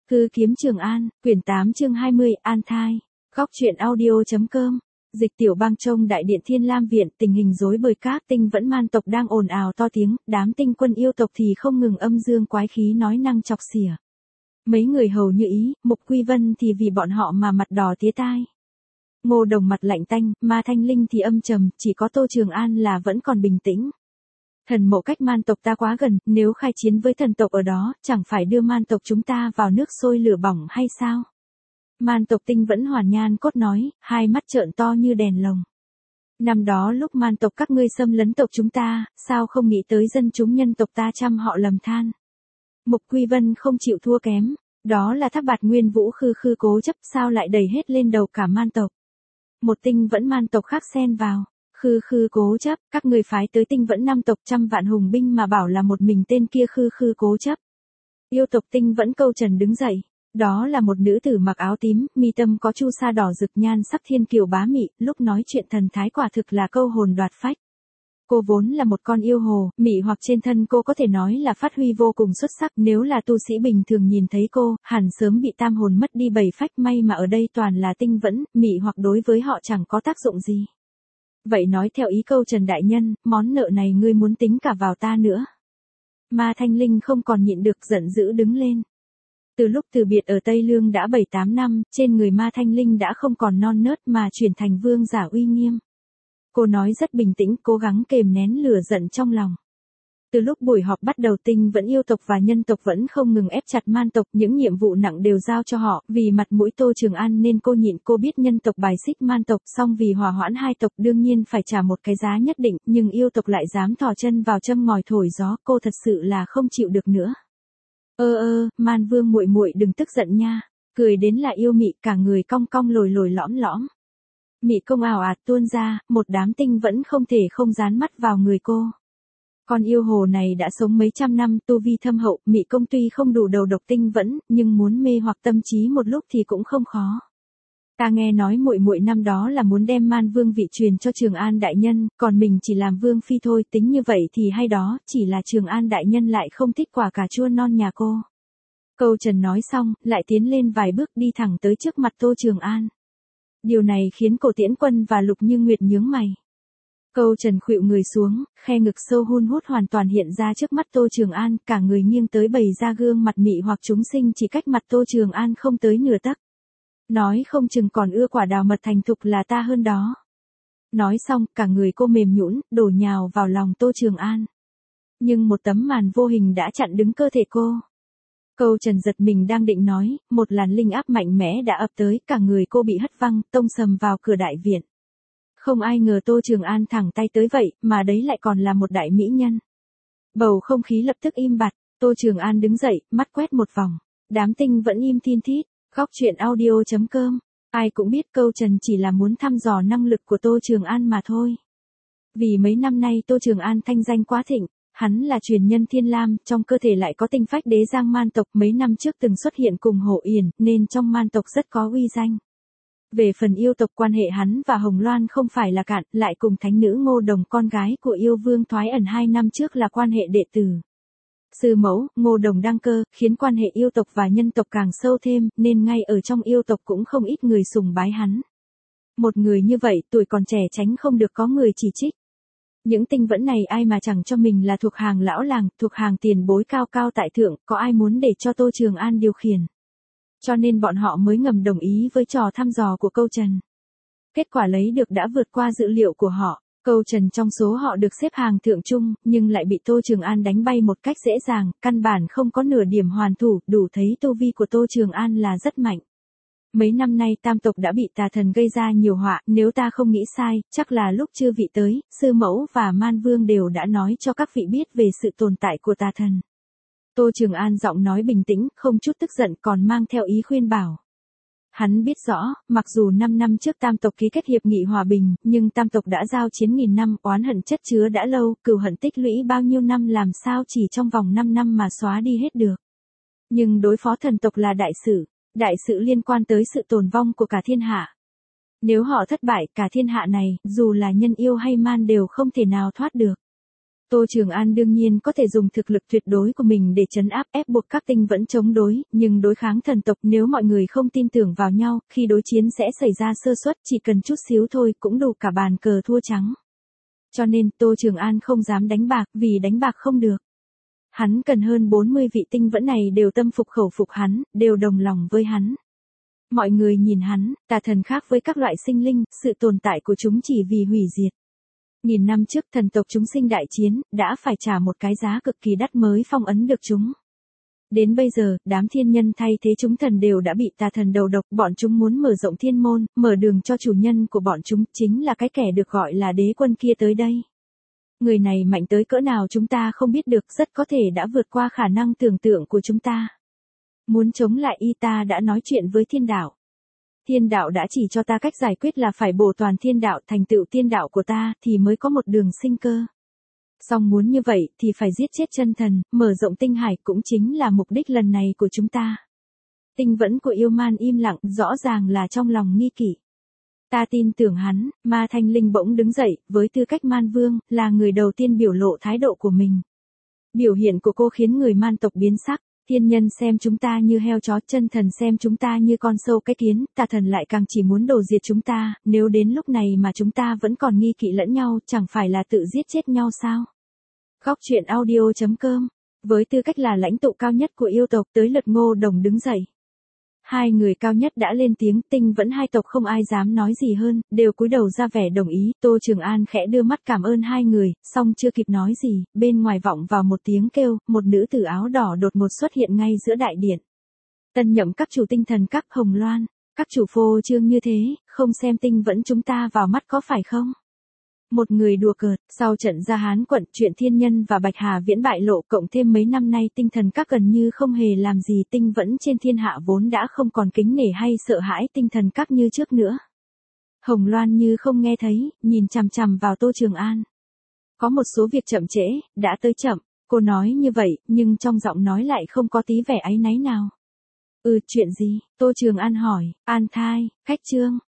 Hư kiếm Trường An, quyển 8 chương 20, An Thai. Góc truyện audio.com. Dịch Tiểu Bang Trông Đại Điện Thiên Lam Viện, tình hình rối bời, các tinh vẫn man tộc đang ồn ào to tiếng, đám tinh quân yêu tộc thì không ngừng âm dương quái khí nói năng chọc xỉa. Mấy người hầu như ý, Mục Quy Vân thì vì bọn họ mà mặt đỏ tía tai. Ngô Đồng mặt lạnh tanh, Ma Thanh Linh thì âm trầm, chỉ có Tô Trường An là vẫn còn bình tĩnh. Thần mộ cách man tộc ta quá gần, nếu khai chiến với thần tộc ở đó, chẳng phải đưa man tộc chúng ta vào nước sôi lửa bỏng hay sao? Man tộc tinh vẫn Hoàn Nhan Cốt nói, hai mắt trợn to như đèn lồng. Năm đó lúc man tộc các ngươi xâm lấn tộc chúng ta, sao không nghĩ tới dân chúng nhân tộc ta trăm họ lầm than? Mục Quy Vân không chịu thua kém, đó là Thác Bạt Nguyên Vũ khư khư cố chấp, sao lại đẩy hết lên đầu cả man tộc? Một tinh vẫn man tộc khác xen vào. Khư khư cố chấp, các người phái tới tinh vẫn năm tộc trăm vạn hùng binh mà bảo là một mình tên kia khư khư cố chấp. Yêu tộc tinh vẫn câu trần đứng dậy. Đó là một nữ tử mặc áo tím, mi tâm có chu sa đỏ rực, nhan sắc thiên kiều bá mị, lúc nói chuyện thần thái quả thực là câu hồn đoạt phách. Cô vốn là một con yêu hồ, mị hoặc trên thân cô có thể nói là phát huy vô cùng xuất sắc, nếu là tu sĩ bình thường nhìn thấy cô, hẳn sớm bị tam hồn mất đi bảy phách, may mà ở đây toàn là tinh vẫn, mị hoặc đối với họ chẳng có tác dụng gì. Vậy nói theo ý câu Trần Đại Nhân, món nợ này ngươi muốn tính cả vào ta nữa. Ma Thanh Linh không còn nhịn được, giận dữ đứng lên. Từ lúc từ biệt ở Tây Lương đã 7-8 năm, trên người Ma Thanh Linh đã không còn non nớt mà chuyển thành vương giả uy nghiêm. Cô nói rất bình tĩnh, cố gắng kềm nén lửa giận trong lòng. Từ lúc buổi họp bắt đầu, tinh vẫn yêu tộc và nhân tộc vẫn không ngừng ép chặt man tộc, những nhiệm vụ nặng đều giao cho họ, vì mặt mũi Tô Trường An nên cô nhịn, cô biết nhân tộc bài xích man tộc, song vì hòa hoãn hai tộc đương nhiên phải trả một cái giá nhất định, nhưng yêu tộc lại dám thò chân vào châm ngòi thổi gió, cô thật sự là không chịu được nữa. Man Vương muội muội đừng tức giận nha, cười đến là yêu mị, cả người cong cong lồi lồi lõm lõm. Mị công ảo ạt tuôn ra, một đám tinh vẫn không thể không dán mắt vào người cô. Con yêu hồ này đã sống mấy trăm năm, tu vi thâm hậu, mị công tuy không đủ đầu độc tinh vẫn, nhưng muốn mê hoặc tâm trí một lúc thì cũng không khó. Ta nghe nói muội muội năm đó là muốn đem man vương vị truyền cho Trường An đại nhân, còn mình chỉ làm vương phi thôi, tính như vậy thì hay đó, chỉ là Trường An đại nhân lại không thích quả cà chua non nhà cô. Câu Trần nói xong, lại tiến lên vài bước đi thẳng tới trước mặt Tô Trường An. Điều này khiến Cổ Tiễn Quân và Lục Như Nguyệt nhướng mày. Câu Trần khuỵu người xuống, khe ngực sâu hun hút hoàn toàn hiện ra trước mắt Tô Trường An, cả người nghiêng tới bày ra gương mặt mị hoặc chúng sinh chỉ cách mặt Tô Trường An không tới nửa tấc. Nói không chừng còn ưa quả đào mật thành thục là ta hơn đó. Nói xong, cả người cô mềm nhũn, đổ nhào vào lòng Tô Trường An. Nhưng một tấm màn vô hình đã chặn đứng cơ thể cô. Câu Trần giật mình đang định nói, một làn linh áp mạnh mẽ đã ập tới, cả người cô bị hất văng, tông sầm vào cửa đại viện. Không ai ngờ Tô Trường An thẳng tay tới vậy, mà đấy lại còn là một đại mỹ nhân. Bầu không khí lập tức im bặt, Tô Trường An đứng dậy, mắt quét một vòng. Đám tinh vẫn im thiên thít. Góc truyện audio.com. Ai cũng biết Câu Trần chỉ là muốn thăm dò năng lực của Tô Trường An mà thôi. Vì mấy năm nay Tô Trường An thanh danh quá thịnh, hắn là truyền nhân Thiên Lam, trong cơ thể lại có tinh phách đế giang man tộc, mấy năm trước từng xuất hiện cùng Hổ Yển, nên trong man tộc rất có uy danh. Về phần yêu tộc, quan hệ hắn và Hồng Loan không phải là cạn, lại cùng thánh nữ Ngô Đồng, con gái của yêu vương Thoái Ẩn 2 năm trước là quan hệ đệ tử. Sư mẫu, Ngô Đồng đăng cơ, khiến quan hệ yêu tộc và nhân tộc càng sâu thêm, nên ngay ở trong yêu tộc cũng không ít người sùng bái hắn. Một người như vậy, tuổi còn trẻ tránh không được có người chỉ trích. Những tinh vẫn này ai mà chẳng cho mình là thuộc hàng lão làng, thuộc hàng tiền bối cao cao tại thượng, có ai muốn để cho Tô Trường An điều khiển. Cho nên bọn họ mới ngầm đồng ý với trò thăm dò của Câu Trần. Kết quả lấy được đã vượt qua dự liệu của họ. Câu Trần trong số họ được xếp hàng thượng trung, nhưng lại bị Tô Trường An đánh bay một cách dễ dàng, căn bản không có nửa điểm hoàn thủ, đủ thấy tu vi của Tô Trường An là rất mạnh. Mấy năm nay tam tộc đã bị tà thần gây ra nhiều họa, nếu ta không nghĩ sai, chắc là lúc chưa vị tới, sư mẫu và man vương đều đã nói cho các vị biết về sự tồn tại của tà thần. Tô Trường An giọng nói bình tĩnh, không chút tức giận, còn mang theo ý khuyên bảo. Hắn biết rõ, mặc dù 5 năm trước tam tộc ký kết hiệp nghị hòa bình, nhưng tam tộc đã giao chiến nghìn năm, oán hận chất chứa đã lâu, cừu hận tích lũy bao nhiêu năm làm sao chỉ trong vòng 5 năm mà xóa đi hết được. Nhưng đối phó thần tộc là đại sự liên quan tới sự tồn vong của cả thiên hạ. Nếu họ thất bại, cả thiên hạ này, dù là nhân yêu hay man đều không thể nào thoát được. Tô Trường An đương nhiên có thể dùng thực lực tuyệt đối của mình để trấn áp ép buộc các tinh vẫn chống đối, nhưng đối kháng thần tộc nếu mọi người không tin tưởng vào nhau, khi đối chiến sẽ xảy ra sơ suất, chỉ cần chút xíu thôi cũng đủ cả bàn cờ thua trắng. Cho nên Tô Trường An không dám đánh bạc, vì đánh bạc không được. Hắn cần hơn 40 vị tinh vẫn này đều tâm phục khẩu phục hắn, đều đồng lòng với hắn. Mọi người nhìn hắn, tà thần khác với các loại sinh linh, sự tồn tại của chúng chỉ vì hủy diệt. Nghìn năm trước thần tộc chúng sinh đại chiến, đã phải trả một cái giá cực kỳ đắt mới phong ấn được chúng. Đến bây giờ, đám thiên nhân thay thế chúng thần đều đã bị tà thần đầu độc, bọn chúng muốn mở rộng thiên môn, mở đường cho chủ nhân của bọn chúng, chính là cái kẻ được gọi là đế quân kia tới đây. Người này mạnh tới cỡ nào chúng ta không biết được, rất có thể đã vượt qua khả năng tưởng tượng của chúng ta. Muốn chống lại y ta đã nói chuyện với thiên đạo. Thiên đạo đã chỉ cho ta cách giải quyết là phải bổ toàn thiên đạo, thành tựu thiên đạo của ta thì mới có một đường sinh cơ. Song muốn như vậy thì phải giết chết chân thần, mở rộng tinh hải cũng chính là mục đích lần này của chúng ta. Tinh vẫn của yêu man im lặng, rõ ràng là trong lòng nghi kỵ. Ta tin tưởng hắn, Ma Thanh Linh bỗng đứng dậy, với tư cách man vương, là người đầu tiên biểu lộ thái độ của mình. Biểu hiện của cô khiến người man tộc biến sắc. Thiên nhân xem chúng ta như heo chó, chân thần xem chúng ta như con sâu cái kiến, tà thần lại càng chỉ muốn đổ diệt chúng ta, nếu đến lúc này mà chúng ta vẫn còn nghi kỵ lẫn nhau, chẳng phải là tự giết chết nhau sao? Góc truyện audio.com. Với tư cách là lãnh tụ cao nhất của yêu tộc, tới lượt Ngô Đồng đứng dậy. Hai người cao nhất đã lên tiếng, tinh vẫn hai tộc không ai dám nói gì hơn, đều cúi đầu ra vẻ đồng ý. Tô Trường An khẽ đưa mắt cảm ơn hai người, song chưa kịp nói gì, bên ngoài vọng vào một tiếng kêu, một nữ tử áo đỏ đột ngột xuất hiện ngay giữa đại điện. Tân nhậm các chủ tinh thần các Hồng Loan, các chủ phô trương như thế, không xem tinh vẫn chúng ta vào mắt có phải không? Một người đùa cợt, sau trận Gia Hán quận, chuyện thiên nhân và Bạch Hà Viễn bại lộ, cộng thêm mấy năm nay tinh thần các gần như không hề làm gì, tinh vẫn trên thiên hạ vốn đã không còn kính nể hay sợ hãi tinh thần các như trước nữa. Hồng Loan như không nghe thấy, nhìn chằm chằm vào Tô Trường An. Có một số việc chậm trễ, đã tới chậm, cô nói như vậy, nhưng trong giọng nói lại không có tí vẻ áy náy nào. Chuyện gì? Tô Trường An hỏi, An Thai, Khách Trương.